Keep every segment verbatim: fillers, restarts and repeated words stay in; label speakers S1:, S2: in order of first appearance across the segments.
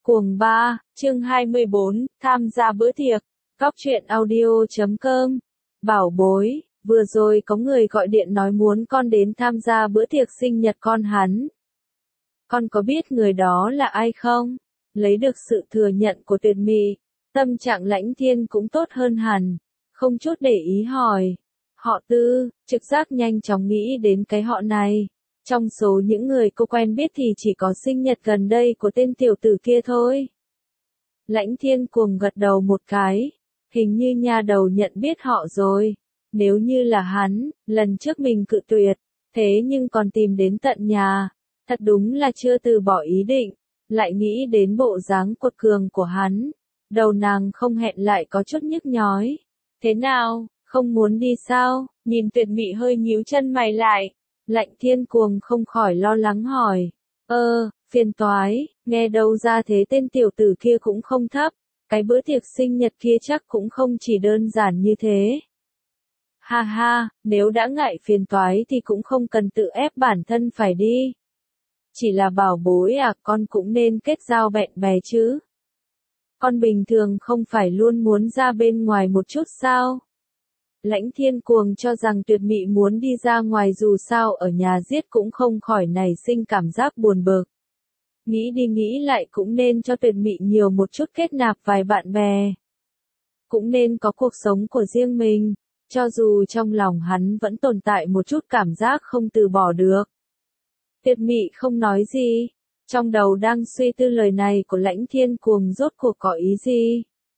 S1: Cuồng ba, chương hai mươi bốn, tham gia bữa tiệc. Cóc truyện audio chấm com. Bảo bối, vừa rồi có người gọi điện nói muốn con đến tham gia bữa tiệc sinh nhật con hắn. Con có biết người đó là ai không? Lấy được sự thừa nhận của Tuyệt Mị, tâm trạng Lãnh Thiên cũng tốt hơn hẳn, không chút để ý hỏi. Họ Tư, trực giác nhanh chóng nghĩ đến cái họ này. Trong số những người cô quen biết thì chỉ có sinh nhật gần đây của tên tiểu tử kia thôi. Lãnh Thiên cuồng gật đầu một cái, hình như nha đầu nhận biết họ rồi. Nếu như là hắn, lần trước mình cự tuyệt, thế nhưng còn tìm đến tận nhà, thật đúng là chưa từ bỏ ý định. Lại nghĩ đến bộ dáng quật cường của hắn, đầu nàng không hẹn lại có chút nhức nhói. Thế nào, không muốn đi sao? Nhìn Tuyệt Mị hơi nhíu chân mày lại. Lãnh Thiên cuồng không khỏi lo lắng hỏi. Ơ, phiền toái, nghe đâu ra thế tên tiểu tử kia cũng không thấp. Cái bữa tiệc sinh nhật kia chắc cũng không chỉ đơn giản như thế. Ha ha, nếu đã ngại phiền toái thì cũng không cần tự ép bản thân phải đi. Chỉ là bảo bối à, con cũng nên kết giao bạn bè chứ. Con bình thường không phải luôn muốn ra bên ngoài một chút sao? Lãnh Thiên cuồng cho rằng Tuyệt Mị muốn đi ra ngoài dù sao ở nhà giết cũng không khỏi nảy sinh cảm giác buồn bực. Nghĩ đi nghĩ lại cũng nên cho Tuyệt Mị nhiều một chút kết nạp vài bạn bè. Cũng nên có cuộc sống của riêng mình, cho dù trong lòng hắn vẫn tồn tại một chút cảm giác không từ bỏ được. Tuyệt Mị không nói gì, trong đầu đang suy tư lời này của Lãnh Thiên cuồng rốt cuộc có ý gì.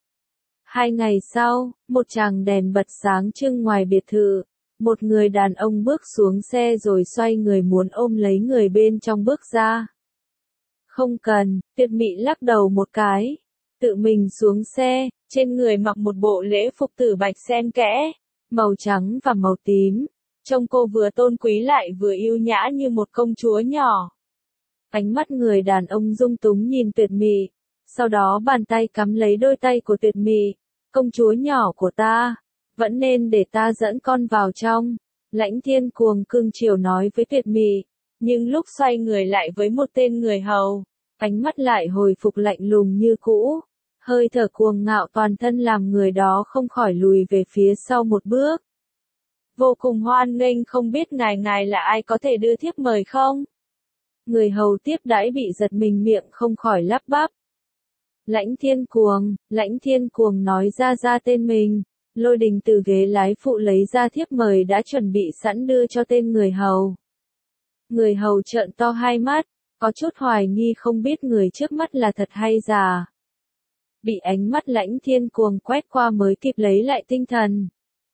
S1: Hai ngày sau, một tràng đèn bật sáng trưng ngoài biệt thự, một người đàn ông bước xuống xe rồi xoay người muốn ôm lấy người bên trong bước ra. Không cần, Tuyệt Mị lắc đầu một cái, tự mình xuống xe, trên người mặc một bộ lễ phục tử bạch xen kẽ, màu trắng và màu tím, trông cô vừa tôn quý lại vừa yêu nhã như một công chúa nhỏ. Ánh mắt người đàn ông dung túng nhìn Tuyệt Mị, sau đó bàn tay cắm lấy đôi tay của Tuyệt Mị. Công chúa nhỏ của ta, vẫn nên để ta dẫn con vào trong. Lãnh Thiên cuồng cưng chiều nói với Tuyệt Mị, nhưng lúc xoay người lại với một tên người hầu, ánh mắt lại hồi phục lạnh lùng như cũ. Hơi thở cuồng ngạo toàn thân làm người đó không khỏi lùi về phía sau một bước. Vô cùng hoan nghênh, không biết ngài ngài là ai, có thể đưa thiếp mời không? Người hầu tiếp đãi bị giật mình miệng không khỏi lắp bắp. Lãnh Thiên cuồng, Lãnh Thiên cuồng nói ra ra tên mình, Lôi Đình từ ghế lái phụ lấy ra thiếp mời đã chuẩn bị sẵn đưa cho tên người hầu. Người hầu trợn to hai mắt, có chút hoài nghi không biết người trước mắt là thật hay giả. Bị ánh mắt Lãnh Thiên cuồng quét qua mới kịp lấy lại tinh thần.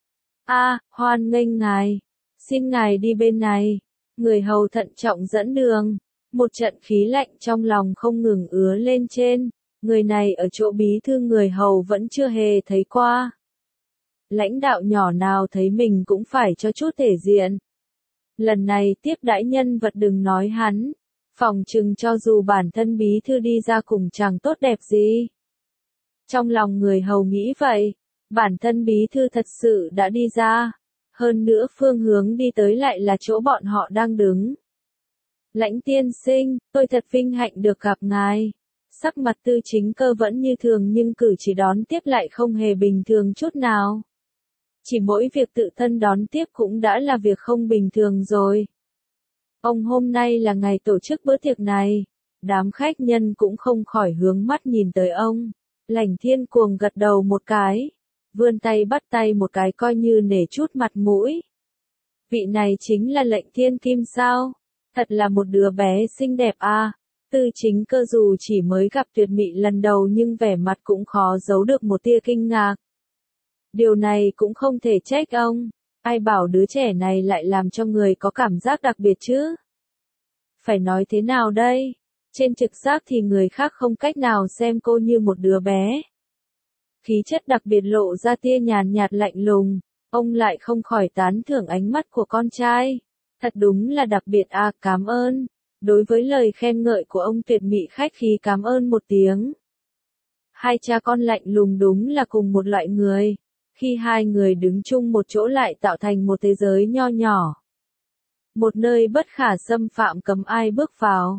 S1: A, hoan nghênh ngài, xin ngài đi bên này. Người hầu thận trọng dẫn đường, một trận khí lạnh trong lòng không ngừng ứa lên trên. Người này ở chỗ bí thư người hầu vẫn chưa hề thấy qua. Lãnh đạo nhỏ nào thấy mình cũng phải cho chút thể diện. Lần này tiếp đãi nhân vật đừng nói hắn, phòng chừng cho dù bản thân bí thư đi ra cùng chẳng tốt đẹp gì. Trong lòng người hầu nghĩ vậy, bản thân bí thư thật sự đã đi ra, hơn nữa phương hướng đi tới lại là chỗ bọn họ đang đứng. Lãnh tiên sinh, tôi thật vinh hạnh được gặp ngài. Sắc mặt Tư Chính Cơ vẫn như thường nhưng cử chỉ đón tiếp lại không hề bình thường chút nào. Chỉ mỗi việc tự thân đón tiếp cũng đã là việc không bình thường rồi. Ông hôm nay là ngày tổ chức bữa tiệc này, đám khách nhân cũng không khỏi hướng mắt nhìn tới ông. Lãnh Thiên cuồng gật đầu một cái, vươn tay bắt tay một cái coi như nể chút mặt mũi. Vị này chính là Lãnh Thiên Kim sao? Thật là một đứa bé xinh đẹp à. Tư Chính Cơ dù chỉ mới gặp Tuyệt Mị lần đầu nhưng vẻ mặt cũng khó giấu được một tia kinh ngạc. Điều này cũng không thể trách ông, ai bảo đứa trẻ này lại làm cho người có cảm giác đặc biệt chứ? Phải nói thế nào đây? Trên trực giác thì người khác không cách nào xem cô như một đứa bé. Khí chất đặc biệt lộ ra tia nhàn nhạt lạnh lùng, ông lại không khỏi tán thưởng ánh mắt của con trai. Thật đúng là đặc biệt à, cảm ơn. Đối với lời khen ngợi của ông Tuyệt Mị khách khí cảm ơn một tiếng. Hai cha con lạnh lùng đúng là cùng một loại người. Khi hai người đứng chung một chỗ lại tạo thành một thế giới nho nhỏ. Một nơi bất khả xâm phạm cấm ai bước vào.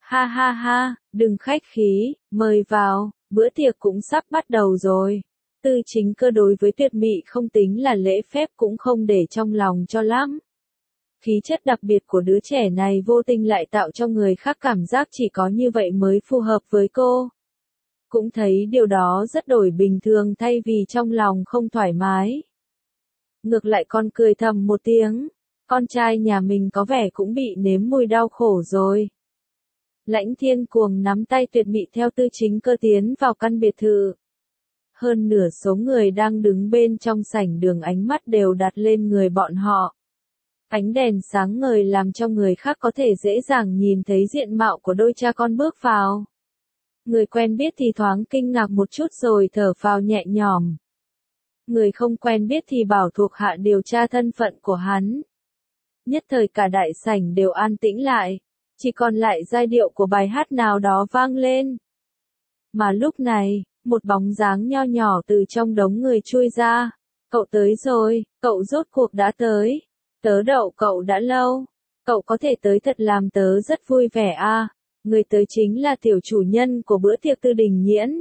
S1: Ha ha ha, đừng khách khí, mời vào, bữa tiệc cũng sắp bắt đầu rồi. Tư Chính Cơ đối với Tuyệt Mị không tính là lễ phép cũng không để trong lòng cho lắm. Khí chất đặc biệt của đứa trẻ này vô tình lại tạo cho người khác cảm giác chỉ có như vậy mới phù hợp với cô. Cũng thấy điều đó rất đổi bình thường thay vì trong lòng không thoải mái. Ngược lại con cười thầm một tiếng, con trai nhà mình có vẻ cũng bị nếm mùi đau khổ rồi. Lãnh Thiên Cuồng nắm tay Tuyệt Mị theo Tư Chính Cơ tiến vào căn biệt thự. Hơn nửa số người đang đứng bên trong sảnh đường ánh mắt đều đặt lên người bọn họ. Ánh đèn sáng ngời làm cho người khác có thể dễ dàng nhìn thấy diện mạo của đôi cha con bước vào. Người quen biết thì thoáng kinh ngạc một chút rồi thở phào nhẹ nhõm. Người không quen biết thì bảo thuộc hạ điều tra thân phận của hắn. Nhất thời cả đại sảnh đều an tĩnh lại, chỉ còn lại giai điệu của bài hát nào đó vang lên. Mà lúc này, một bóng dáng nho nhỏ từ trong đống người chui ra. Cậu tới rồi, cậu rốt cuộc đã tới. Tớ đậu cậu đã lâu. Cậu có thể tới thật làm tớ rất vui vẻ à. Người tới chính là tiểu chủ nhân của bữa tiệc Tư Đình Nhiễn.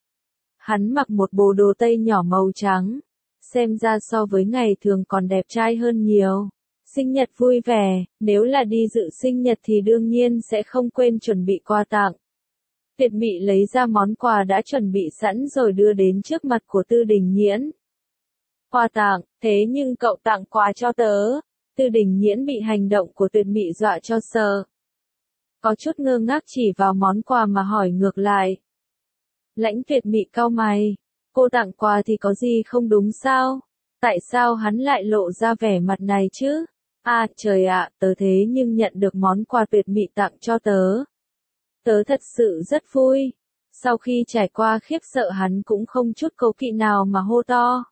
S1: Hắn mặc một bộ đồ tây nhỏ màu trắng. Xem ra so với ngày thường còn đẹp trai hơn nhiều. Sinh nhật vui vẻ, nếu là đi dự sinh nhật thì đương nhiên sẽ không quên chuẩn bị quà tặng. Tuyệt Mị lấy ra món quà đã chuẩn bị sẵn rồi đưa đến trước mặt của Tư Đình Nhiễn. Quà tặng, thế nhưng cậu tặng quà cho tớ. Tư Đình Nhiễn bị hành động của Tuyệt Mị dọa cho sợ. Có chút ngơ ngác chỉ vào món quà mà hỏi ngược lại. Lãnh Tuyệt Mị cau mày. Cô tặng quà thì có gì không đúng sao? Tại sao hắn lại lộ ra vẻ mặt này chứ? À trời ạ, tớ thế nhưng nhận được món quà Tuyệt Mị tặng cho tớ. Tớ thật sự rất vui. Sau khi trải qua khiếp sợ hắn cũng không chút cố kỵ nào mà hô to.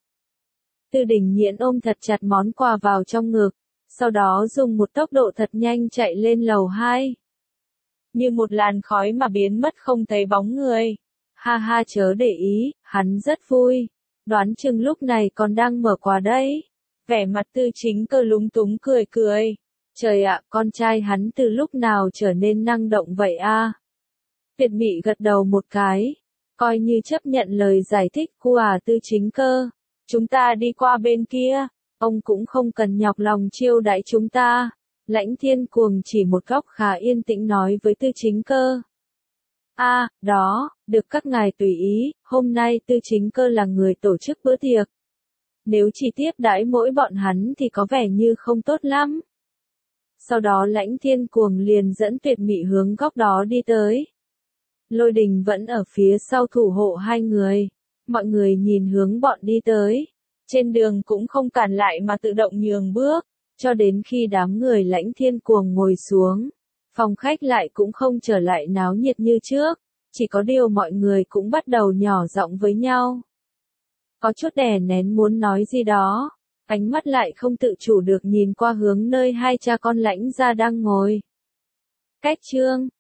S1: Tư Đình Nhiễn ôm thật chặt món quà vào trong ngực, sau đó dùng một tốc độ thật nhanh chạy lên lầu hai. Như một làn khói mà biến mất không thấy bóng người. Ha ha chớ để ý, hắn rất vui. Đoán chừng lúc này còn đang mở quà đấy. Vẻ mặt Tư Chính Cơ lúng túng cười cười. Trời ạ, con trai hắn từ lúc nào trở nên năng động vậy a? Tuyệt Mị gật đầu một cái, coi như chấp nhận lời giải thích của à Tư Chính Cơ. Chúng ta đi qua bên kia, ông cũng không cần nhọc lòng chiêu đãi chúng ta. Lãnh Thiên Cuồng chỉ một góc khá yên tĩnh nói với Tư Chính Cơ. A, à, đó, được các ngài tùy ý, hôm nay Tư Chính Cơ là người tổ chức bữa tiệc. Nếu chỉ tiếp đãi mỗi bọn hắn thì có vẻ như không tốt lắm. Sau đó Lãnh Thiên Cuồng liền dẫn Tuyệt Mị hướng góc đó đi tới. Lôi Đình vẫn ở phía sau thủ hộ hai người. Mọi người nhìn hướng bọn đi tới. Trên đường cũng không cản lại mà tự động nhường bước. Cho đến khi đám người Lãnh Thiên Cuồng ngồi xuống. Phòng khách lại cũng không trở lại náo nhiệt như trước. Chỉ có điều mọi người cũng bắt đầu nhỏ giọng với nhau. Có chút đè nén muốn nói gì đó. Ánh mắt lại không tự chủ được nhìn qua hướng nơi hai cha con Lãnh gia đang ngồi. Cách chương